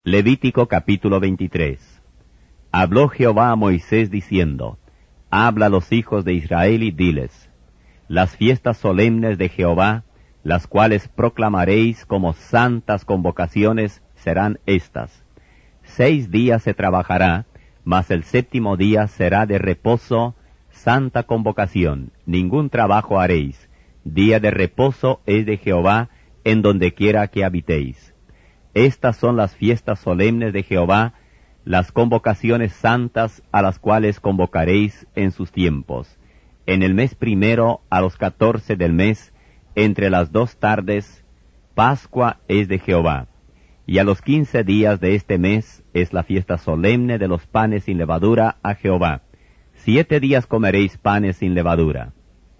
Levítico capítulo 23. Habló Jehová a Moisés diciendo, habla a los hijos de Israel y diles, las fiestas solemnes de Jehová, las cuales proclamaréis como santas convocaciones, serán estas. 6 días se trabajará, mas el 7º día será de reposo, santa convocación, ningún trabajo haréis. Día de reposo es de Jehová, en donde quiera que habitéis. Estas son las fiestas solemnes de Jehová, las convocaciones santas a las cuales convocaréis en sus tiempos. En el mes primero, a los 14 del mes, entre las 2 tardes, Pascua es de Jehová. Y a los 15 días de este mes es la fiesta solemne de los panes sin levadura a Jehová. 7 días comeréis panes sin levadura.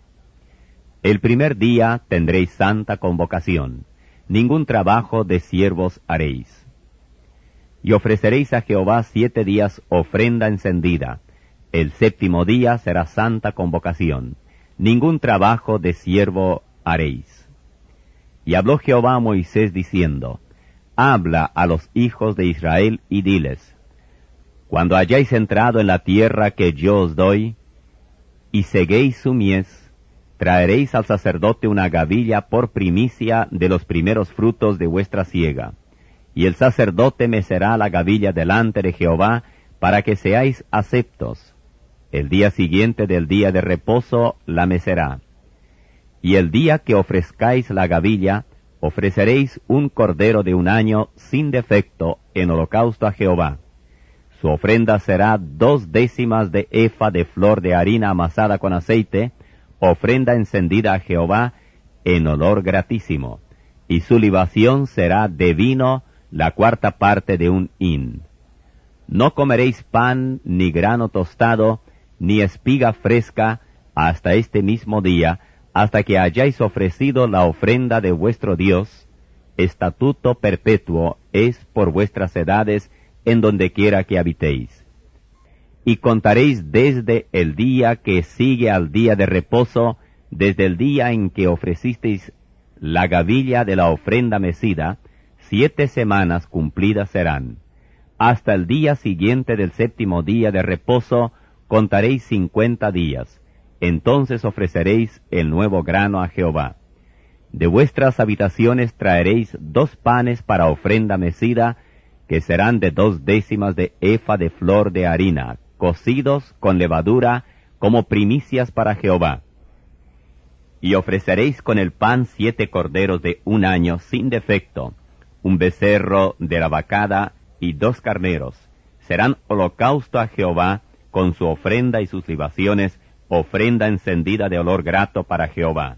El primer día tendréis santa convocación. Ningún trabajo de siervos haréis. Y ofreceréis a Jehová 7 días ofrenda encendida. El 7º día será santa convocación. Ningún trabajo de siervo haréis. Y habló Jehová a Moisés diciendo, habla a los hijos de Israel y diles, cuando hayáis entrado en la tierra que yo os doy, y seguéis su mies, traeréis al sacerdote una gavilla por primicia de los primeros frutos de vuestra siega. Y el sacerdote mecerá la gavilla delante de Jehová, para que seáis aceptos. El día siguiente del día de reposo la mecerá. Y el día que ofrezcáis la gavilla, ofreceréis un cordero de 1 año sin defecto en holocausto a Jehová. Su ofrenda será 2 décimas de efa de flor de harina amasada con aceite, ofrenda encendida a Jehová en olor gratísimo, y su libación será de vino 1/4 parte de 1 hin. No comeréis pan, ni grano tostado, ni espiga fresca, hasta este mismo día, hasta que hayáis ofrecido la ofrenda de vuestro Dios. Estatuto perpetuo es por vuestras edades, en donde quiera que habitéis. Y contaréis desde el día que sigue al día de reposo, desde el día en que ofrecisteis la gavilla de la ofrenda mecida, 7 semanas cumplidas serán. Hasta el día siguiente del 7º día de reposo, contaréis 50 días. Entonces ofreceréis el nuevo grano a Jehová. De vuestras habitaciones traeréis 2 panes para ofrenda mecida, que serán de 2 décimas de efa de flor de harina, cocidos con levadura, como primicias para Jehová. Y ofreceréis con el pan 7 corderos de 1 año sin defecto, 1 becerro de la vacada y 2 carneros. Serán holocausto a Jehová, con su ofrenda y sus libaciones, ofrenda encendida de olor grato para Jehová.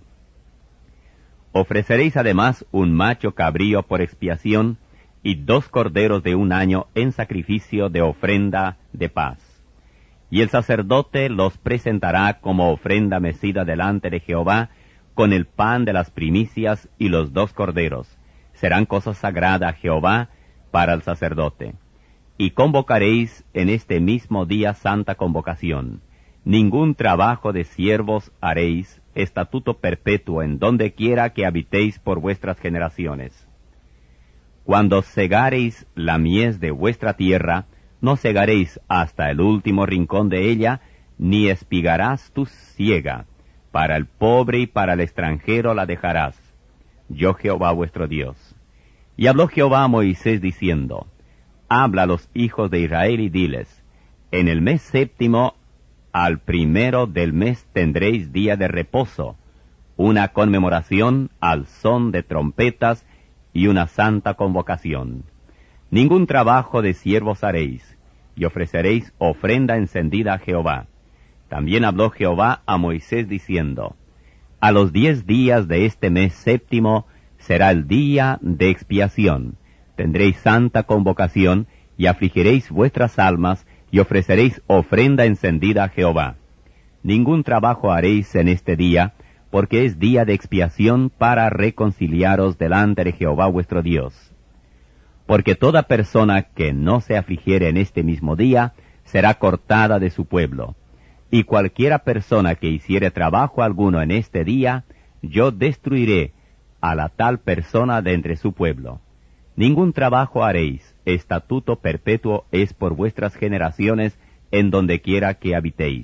Ofreceréis además 1 macho cabrío por expiación, y 2 corderos de 1 año en sacrificio de ofrenda de paz. Y el sacerdote los presentará como ofrenda mecida delante de Jehová, con el pan de las primicias y los 2 corderos. Serán cosa sagrada a Jehová para el sacerdote. Y convocaréis en este mismo día santa convocación. Ningún trabajo de siervos haréis, estatuto perpetuo en donde quiera que habitéis por vuestras generaciones. Cuando segareis la mies de vuestra tierra, no segaréis hasta el último rincón de ella, ni espigarás tu siega. Para el pobre y para el extranjero la dejarás. Yo Jehová vuestro Dios. Y habló Jehová a Moisés diciendo, habla a los hijos de Israel y diles, en el mes 7º, al 1 del mes tendréis día de reposo, una conmemoración al son de trompetas y una santa convocación. Ningún trabajo de siervos haréis, y ofreceréis ofrenda encendida a Jehová. También habló Jehová a Moisés diciendo, a los 10 días de este mes 7º será el día de expiación. Tendréis santa convocación, y afligiréis vuestras almas, y ofreceréis ofrenda encendida a Jehová. Ningún trabajo haréis en este día, porque es día de expiación para reconciliaros delante de Jehová vuestro Dios. Porque toda persona que no se afligiere en este mismo día, será cortada de su pueblo. Y cualquiera persona que hiciere trabajo alguno en este día, yo destruiré a la tal persona de entre su pueblo. Ningún trabajo haréis, estatuto perpetuo es por vuestras generaciones en donde quiera que habitéis.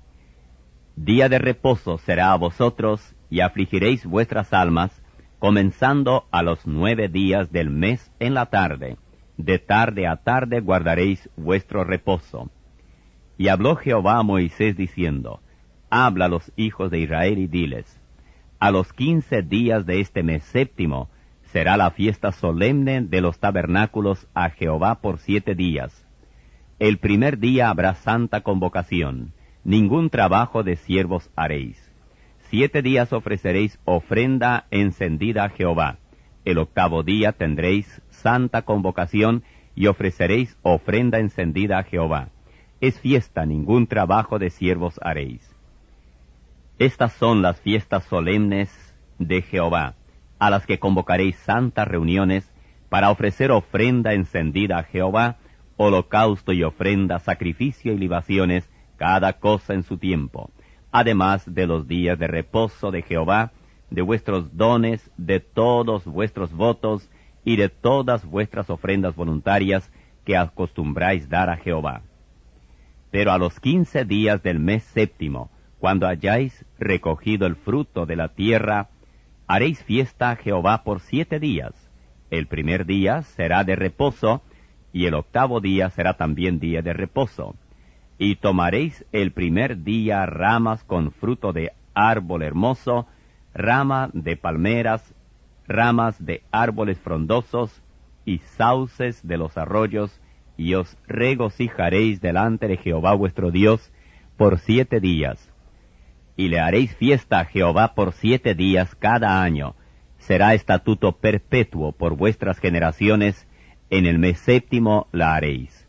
Día de reposo será a vosotros, y afligiréis vuestras almas, comenzando a los 9 días del mes en la tarde. De tarde a tarde guardaréis vuestro reposo. Y habló Jehová a Moisés diciendo, habla a los hijos de Israel y diles, a los 15 días de este mes séptimo será la fiesta solemne de los tabernáculos a Jehová por 7 días. El primer día habrá santa convocación, ningún trabajo de siervos haréis. 7 días ofreceréis ofrenda encendida a Jehová. El 8º día tendréis santa convocación y ofreceréis ofrenda encendida a Jehová. Es fiesta, ningún trabajo de siervos haréis. Estas son las fiestas solemnes de Jehová, a las que convocaréis santas reuniones para ofrecer ofrenda encendida a Jehová, holocausto y ofrenda, sacrificio y libaciones, cada cosa en su tiempo, además de los días de reposo de Jehová, de vuestros dones, de todos vuestros votos y de todas vuestras ofrendas voluntarias que acostumbráis dar a Jehová. Pero a los 15 días del mes séptimo, cuando hayáis recogido el fruto de la tierra, haréis fiesta a Jehová por 7 días. El primer día será de reposo, y el 8º día será también día de reposo. Y tomaréis el primer día ramas con fruto de árbol hermoso, rama de palmeras, ramas de árboles frondosos, y sauces de los arroyos, y os regocijaréis delante de Jehová vuestro Dios por 7 días. Y le haréis fiesta a Jehová por 7 días cada año. Será estatuto perpetuo por vuestras generaciones, en el mes séptimo la haréis.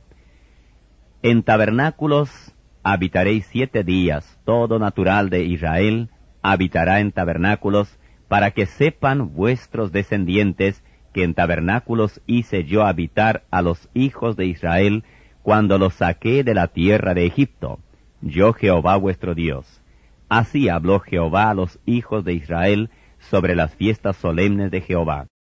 En tabernáculos habitaréis 7 días, todo natural de Israel habitará en tabernáculos, para que sepan vuestros descendientes que en tabernáculos hice yo habitar a los hijos de Israel cuando los saqué de la tierra de Egipto, yo Jehová vuestro Dios. Así habló Jehová a los hijos de Israel sobre las fiestas solemnes de Jehová.